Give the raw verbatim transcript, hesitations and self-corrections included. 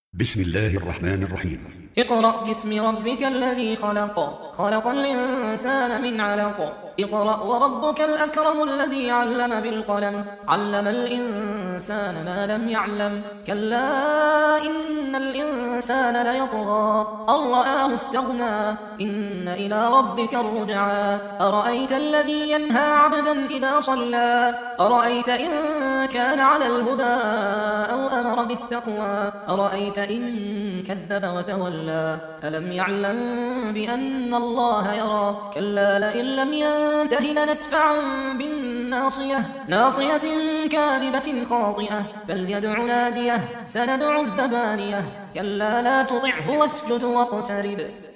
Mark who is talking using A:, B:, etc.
A: بسم الله الرحمن الرحيم.
B: اقرأ باسم ربك الذي خلق خلق الإنسان من علق اقرأ وربك الأكرم الذي علم بالقلم علم الإنسان ما لم يعلم كلا إن الإنسان ليطغى أن رآه استغنى إن إلى ربك الرجعى أرأيت الذي ينهى عبدا إذا صلى أرأيت إن كان على الهدى أو أمر بالتقوى أرأيت إن كذب وتولى ألم يعلم بأن الله يرى كلا لئن لم ينته لنسفعا بالناصية ناصية كاذبة خاطئة فليدع ناديه سندع الزبانية كلا لا تطعه واسجد واقترب